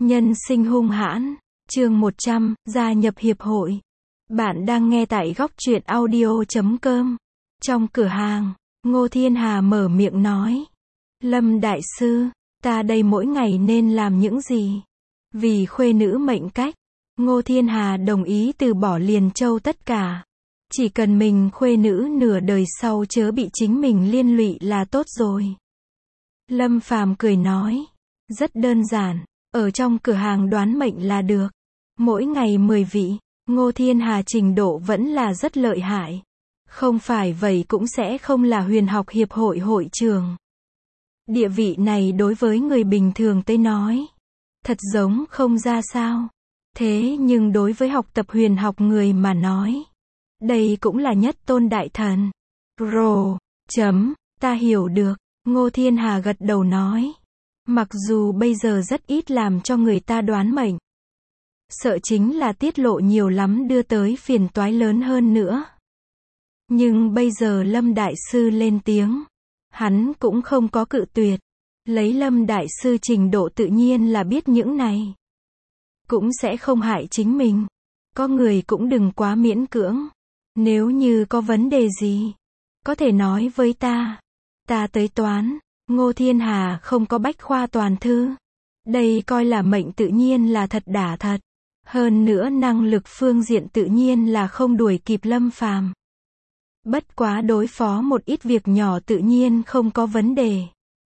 Nhân sinh hung hãn, chương 100, gia nhập hiệp hội. Bạn đang nghe tại góc truyện audio.com. Trong cửa hàng, Ngô Thiên Hà mở miệng nói. Lâm đại sư, ta đây mỗi ngày nên làm những gì? Vì khuê nữ mệnh cách, Ngô Thiên Hà đồng ý từ bỏ Liền Châu tất cả. Chỉ cần mình khuê nữ nửa đời sau chớ bị chính mình liên lụy là tốt rồi. Lâm Phàm cười nói. Rất đơn giản. Ở trong cửa hàng đoán mệnh là được. Mỗi ngày 10 vị, Ngô Thiên Hà trình độ vẫn là rất lợi hại. Không phải vậy cũng sẽ không là huyền học hiệp hội hội trưởng. Địa vị này đối với người bình thường tới nói, thật giống không ra sao. Thế nhưng đối với học tập huyền học người mà nói, đây cũng là nhất tôn đại thần. Ta hiểu được, Ngô Thiên Hà gật đầu nói. Mặc dù bây giờ rất ít làm cho người ta đoán mệnh. Sợ chính là tiết lộ nhiều lắm đưa tới phiền toái lớn hơn nữa. Nhưng bây giờ Lâm Đại Sư lên tiếng. Hắn cũng không có cự tuyệt. Lấy Lâm Đại Sư trình độ tự nhiên là biết những này. Cũng sẽ không hại chính mình. Có người cũng đừng quá miễn cưỡng. Nếu như có vấn đề gì, có thể nói với ta. Ta tới toán. Ngô Thiên Hà không có bách khoa toàn thư. Đây coi là mệnh tự nhiên là thật đả thật. Hơn nữa năng lực phương diện tự nhiên là không đuổi kịp Lâm Phàm. Bất quá đối phó một ít việc nhỏ tự nhiên không có vấn đề.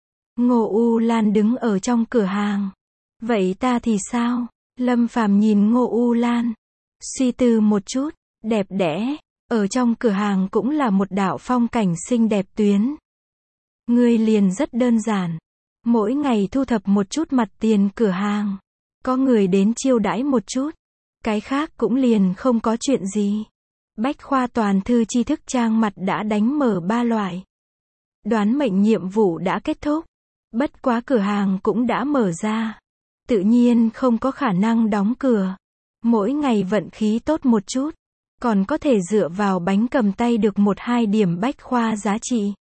Ngô U Lan đứng ở trong cửa hàng. Vậy ta thì sao? Lâm Phàm nhìn Ngô U Lan. Suy tư một chút. Đẹp đẽ. Ở trong cửa hàng cũng là một đạo phong cảnh xinh đẹp tuyến. Ngươi liền rất đơn giản. Mỗi ngày thu thập một chút mặt tiền cửa hàng. Có người đến chiêu đãi một chút. Cái khác cũng liền không có chuyện gì. Bách khoa toàn thư tri thức trang mặt đã đánh mở 3 loại. Đoán mệnh nhiệm vụ đã kết thúc. Bất quá cửa hàng cũng đã mở ra. Tự nhiên không có khả năng đóng cửa. Mỗi ngày vận khí tốt một chút. Còn có thể dựa vào bánh cầm tay được 1-2 điểm bách khoa giá trị.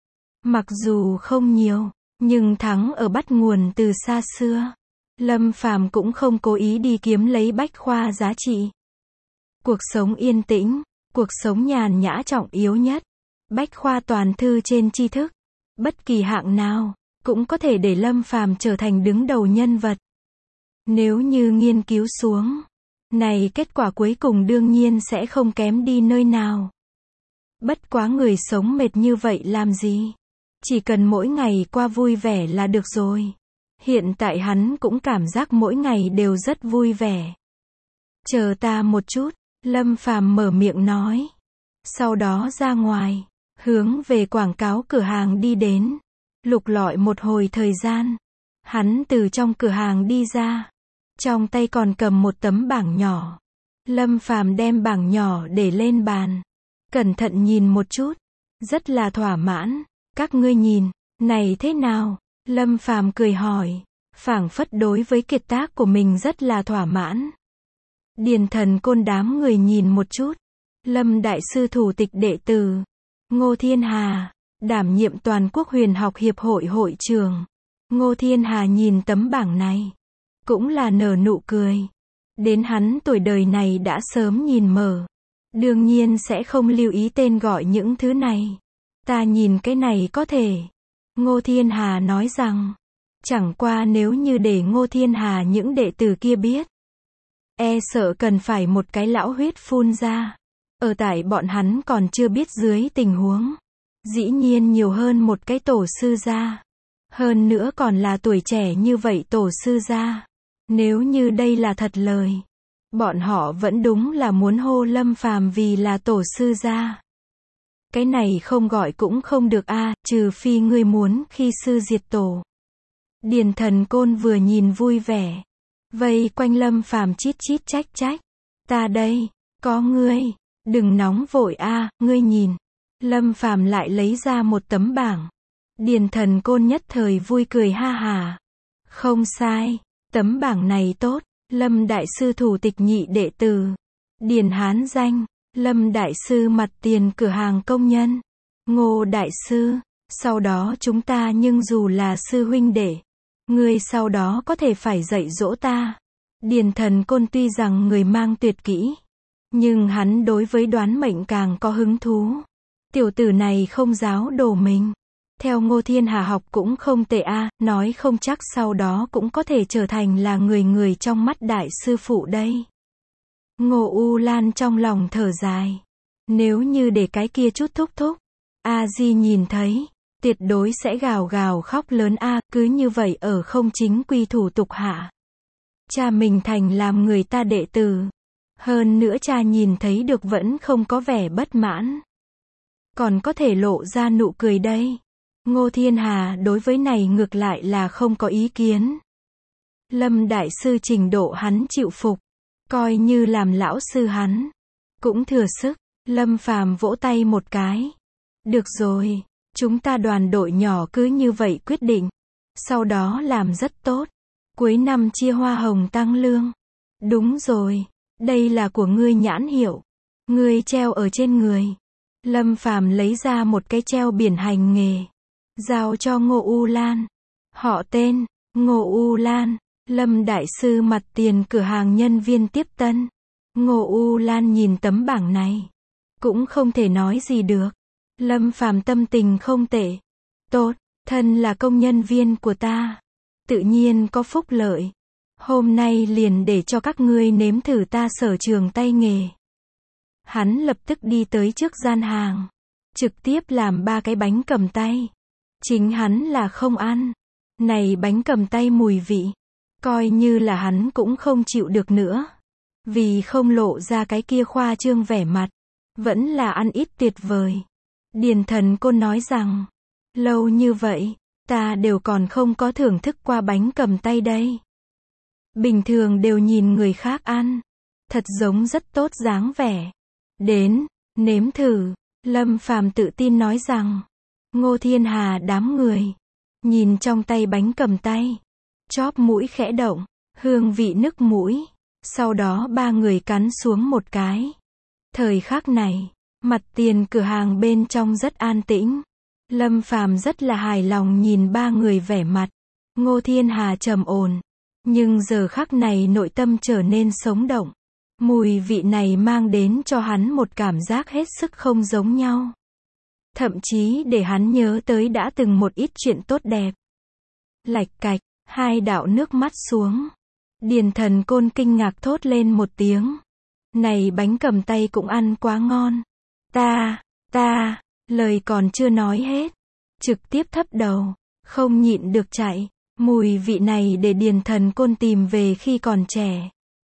Mặc dù không nhiều, nhưng thắng ở bắt nguồn từ xa xưa. Lâm Phàm cũng không cố ý đi kiếm lấy bách khoa giá trị. Cuộc sống yên tĩnh, cuộc sống nhàn nhã trọng yếu nhất. Bách khoa toàn thư trên tri thức, bất kỳ hạng nào, cũng có thể để Lâm Phàm trở thành đứng đầu nhân vật. Nếu như nghiên cứu xuống, này kết quả cuối cùng đương nhiên sẽ không kém đi nơi nào. Bất quá người sống mệt như vậy làm gì? Chỉ cần mỗi ngày qua vui vẻ là được rồi. Hiện tại hắn cũng cảm giác mỗi ngày đều rất vui vẻ. Chờ ta một chút, Lâm Phàm mở miệng nói. Sau đó ra ngoài, hướng về quảng cáo cửa hàng đi đến. Lục lọi một hồi thời gian, hắn từ trong cửa hàng đi ra. Trong tay còn cầm một tấm bảng nhỏ. Lâm Phàm đem bảng nhỏ để lên bàn. Cẩn thận nhìn một chút, rất là thỏa mãn. Các ngươi nhìn, này thế nào? Lâm Phàm cười hỏi, phảng phất đối với kiệt tác của mình rất là thỏa mãn. Điền Thần Côn đám người nhìn một chút. Lâm Đại Sư thủ tịch đệ tử, Ngô Thiên Hà, đảm nhiệm toàn quốc huyền học hiệp hội hội trưởng. Ngô Thiên Hà nhìn tấm bảng này, cũng là nở nụ cười. Đến hắn tuổi đời này đã sớm nhìn mở. Đương nhiên sẽ không lưu ý tên gọi những thứ này. Ta nhìn cái này có thể. Ngô Thiên Hà nói rằng, chẳng qua nếu như để Ngô Thiên Hà những đệ tử kia biết, e sợ cần phải một cái lão huyết phun ra. Ở tại bọn hắn còn chưa biết dưới tình huống, dĩ nhiên nhiều hơn một cái tổ sư gia. Hơn nữa còn là tuổi trẻ như vậy tổ sư gia. Nếu như đây là thật lời, bọn họ vẫn đúng là muốn hô Lâm Phàm vì là tổ sư gia. Cái này không gọi cũng không được a, trừ phi ngươi muốn khi sư diệt tổ. Điền Thần Côn vừa nhìn vui vẻ, vây quanh Lâm Phàm chít chít trách trách. Ta đây, có ngươi, đừng nóng vội a, ngươi nhìn. Lâm Phàm lại lấy ra một tấm bảng. Điền Thần Côn nhất thời vui cười ha hà. Không sai, tấm bảng này tốt. Lâm Đại Sư thủ tịch nhị đệ tử, Điền Hán danh. Lâm Đại Sư mặt tiền cửa hàng công nhân, Ngô Đại Sư. Sau đó chúng ta nhưng dù là sư huynh đệ, Ngươi sau đó có thể phải dạy dỗ ta. Điền Thần Côn tuy rằng người mang tuyệt kỹ, nhưng hắn đối với đoán mệnh càng có hứng thú. Tiểu tử này không giáo đồ mình. Theo Ngô Thiên Hà học cũng không tệ a, nói không chắc sau đó cũng có thể trở thành là người trong mắt đại sư phụ đây. Ngô U Lan trong lòng thở dài. Nếu như để cái kia chút thúc thúc, A Di nhìn thấy, tuyệt đối sẽ gào gào khóc lớn a, cứ như vậy ở không chính quy thủ tục hạ. Cha mình thành làm người ta đệ tử. Hơn nữa cha nhìn thấy được vẫn không có vẻ bất mãn. Còn có thể lộ ra nụ cười đây. Ngô Thiên Hà đối với này ngược lại là không có ý kiến. Lâm đại sư trình độ hắn chịu phục, coi như làm lão sư hắn cũng thừa sức. Lâm Phàm vỗ tay một cái. Được rồi, chúng ta đoàn đội nhỏ cứ như vậy quyết định. Sau đó làm rất tốt. Cuối năm chia hoa hồng tăng lương. Đúng rồi, đây là của ngươi nhãn hiệu. Ngươi treo ở trên người. Lâm Phàm lấy ra một cái treo biển hành nghề. Giao cho Ngô U Lan. Họ tên, Ngô U Lan. Lâm đại sư mặt tiền cửa hàng nhân viên tiếp tân. Ngô U Lan nhìn tấm bảng này, cũng không thể nói gì được. Lâm Phàm tâm tình không tệ. Tốt, thân là công nhân viên của ta, tự nhiên có phúc lợi. Hôm nay liền để cho các ngươi nếm thử ta sở trường tay nghề. Hắn lập tức đi tới trước gian hàng, trực tiếp làm 3 cái bánh cầm tay. Chính hắn là không ăn. Này bánh cầm tay mùi vị, coi như là hắn cũng không chịu được nữa. Vì không lộ ra cái kia khoa trương vẻ mặt, vẫn là ăn ít tuyệt vời. Điền Thần Côn nói rằng, lâu như vậy, ta đều còn không có thưởng thức qua bánh cầm tay đây. Bình thường đều nhìn người khác ăn, thật giống rất tốt dáng vẻ. Đến, nếm thử. Lâm Phàm tự tin nói rằng. Ngô Thiên Hà đám người nhìn trong tay bánh cầm tay, chóp mũi khẽ động, hương vị nức mũi. Sau đó 3 người cắn xuống một cái. Thời khắc này, mặt tiền cửa hàng bên trong rất an tĩnh. Lâm Phàm rất là hài lòng nhìn 3 người vẻ mặt. Ngô Thiên Hà trầm ổn, nhưng giờ khắc này nội tâm trở nên sống động. Mùi vị này mang đến cho hắn một cảm giác hết sức không giống nhau. Thậm chí để hắn nhớ tới đã từng một ít chuyện tốt đẹp. Lạch cạch, 2 đạo nước mắt xuống. Điền Thần Côn kinh ngạc thốt lên một tiếng. Này bánh cầm tay cũng ăn quá ngon. Ta, lời còn chưa nói hết. Trực tiếp thấp đầu, không nhịn được chạy. Mùi vị này để Điền Thần Côn tìm về khi còn trẻ.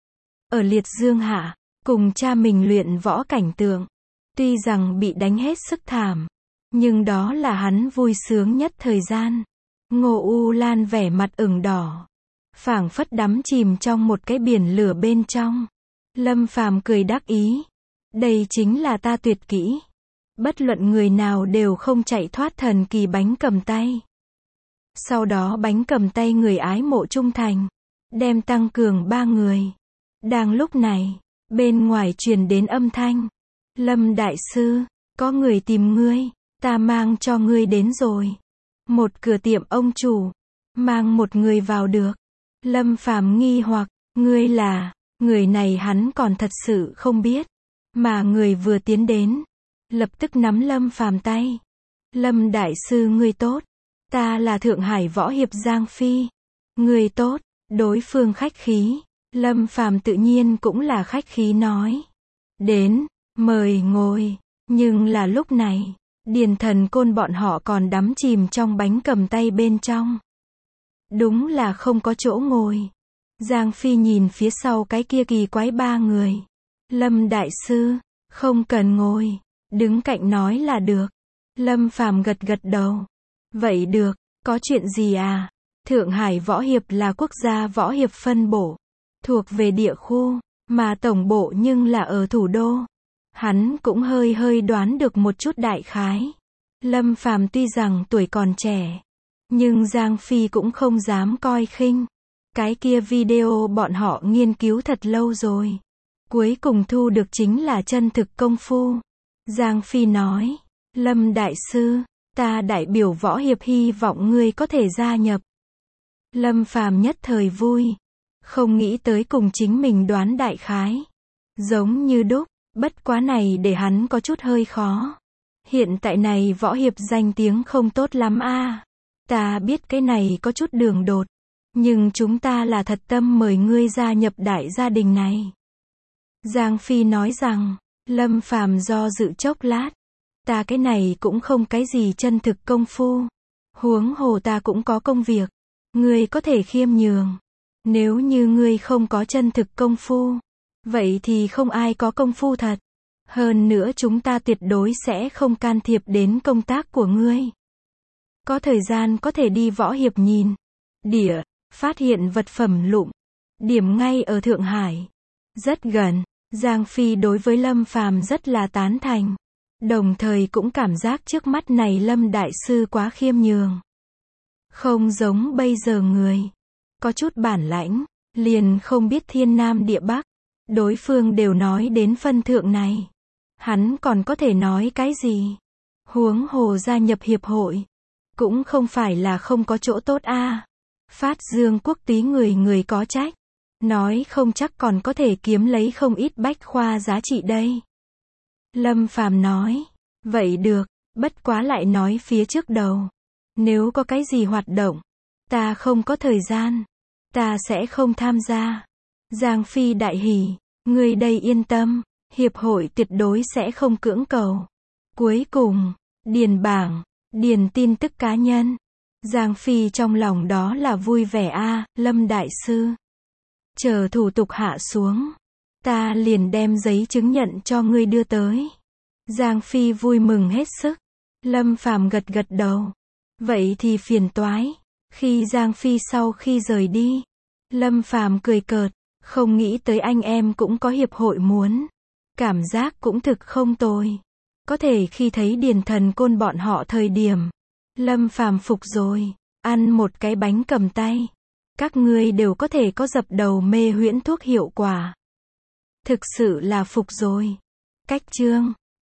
Ở Liệt Dương hạ, cùng cha mình luyện võ cảnh tượng. Tuy rằng bị đánh hết sức thảm, nhưng đó là hắn vui sướng nhất thời gian. Ngô U Lan vẻ mặt ửng đỏ, phảng phất đắm chìm trong một cái biển lửa bên trong. Lâm Phàm cười đắc ý. Đây chính là ta tuyệt kỹ. Bất luận người nào đều không chạy thoát thần kỳ bánh cầm tay. Sau đó bánh cầm tay người ái mộ trung thành, đem tăng cường 3 người. Đang lúc này, bên ngoài truyền đến âm thanh. Lâm đại sư, có người tìm ngươi, ta mang cho ngươi đến rồi. Một cửa tiệm ông chủ, mang một người vào được. Lâm Phàm nghi hoặc, ngươi là, người này hắn còn thật sự không biết. Mà người vừa tiến đến, lập tức nắm Lâm Phàm tay. Lâm đại sư ngươi tốt, ta là Thượng Hải Võ Hiệp Giang Phi. Ngươi tốt, đối phương khách khí. Lâm Phàm tự nhiên cũng là khách khí nói. Đến, mời ngồi. Nhưng là lúc này, Điền Thần Côn bọn họ còn đắm chìm trong bánh cầm tay bên trong. Đúng là không có chỗ ngồi. Giang Phi nhìn phía sau cái kia kỳ quái 3 người. Lâm đại sư, không cần ngồi, đứng cạnh nói là được. Lâm Phàm gật gật đầu. Vậy được, có chuyện gì à? Thượng Hải Võ Hiệp là quốc gia võ hiệp phân bổ, thuộc về địa khu, mà tổng bộ nhưng là ở thủ đô. Hắn cũng hơi đoán được một chút đại khái. Lâm Phàm tuy rằng tuổi còn trẻ, nhưng Giang Phi cũng không dám coi khinh. Cái kia video bọn họ nghiên cứu thật lâu rồi. Cuối cùng thu được chính là chân thực công phu. Giang Phi nói, Lâm đại sư, ta đại biểu võ hiệp hy vọng ngươi có thể gia nhập. Lâm Phàm nhất thời vui. Không nghĩ tới cùng chính mình đoán đại khái. Giống như đúc, bất quá này để hắn có chút hơi khó. Hiện tại này võ hiệp danh tiếng không tốt lắm a. Ta biết cái này có chút đường đột. Nhưng chúng ta là thật tâm mời ngươi gia nhập đại gia đình này. Giang Phi nói rằng, Lâm Phàm do dự chốc lát. Ta cái này cũng không cái gì chân thực công phu. Huống hồ ta cũng có công việc. Ngươi có thể khiêm nhường. Nếu như ngươi không có chân thực công phu, vậy thì không ai có công phu thật. Hơn nữa chúng ta tuyệt đối sẽ không can thiệp đến công tác của ngươi. Có thời gian có thể đi võ hiệp nhìn địa, phát hiện vật phẩm lụm. Điểm ngay ở Thượng Hải. Rất gần. Giang Phi đối với Lâm Phàm rất là tán thành. Đồng thời cũng cảm giác trước mắt này Lâm Đại Sư quá khiêm nhường. Không giống bây giờ người. Có chút bản lãnh, liền không biết thiên nam địa bắc. Đối phương đều nói đến phân thượng này. Hắn còn có thể nói cái gì? Huống hồ gia nhập hiệp hội. Cũng không phải là không có chỗ tốt a. Phát dương quốc túy người có trách. Nói không chắc còn có thể kiếm lấy không ít bách khoa giá trị đây. Lâm Phàm nói. Vậy được, bất quá lại nói phía trước đầu. Nếu có cái gì hoạt động, ta không có thời gian. Ta sẽ không tham gia. Giang Phi đại hỉ. Ngươi đây yên tâm. Hiệp hội tuyệt đối sẽ không cưỡng cầu. Cuối cùng, điền bảng, điền tin tức cá nhân. Giang Phi trong lòng đó là vui vẻ a. Lâm Đại Sư. Chờ thủ tục hạ xuống. Ta liền đem giấy chứng nhận cho ngươi đưa tới. Giang Phi vui mừng hết sức. Lâm Phàm gật gật đầu. Vậy thì phiền toái. Khi Giang Phi sau khi rời đi, Lâm Phàm cười cợt. Không nghĩ tới anh em cũng có hiệp hội muốn. Cảm giác cũng thực không tồi. Có thể khi thấy Điền Thần Côn bọn họ thời điểm, Lâm Phàm phục rồi. Ăn một cái bánh cầm tay. Các ngươi đều có thể có dập đầu mê huyễn thuốc hiệu quả. Thực sự là phục rồi. Cách chương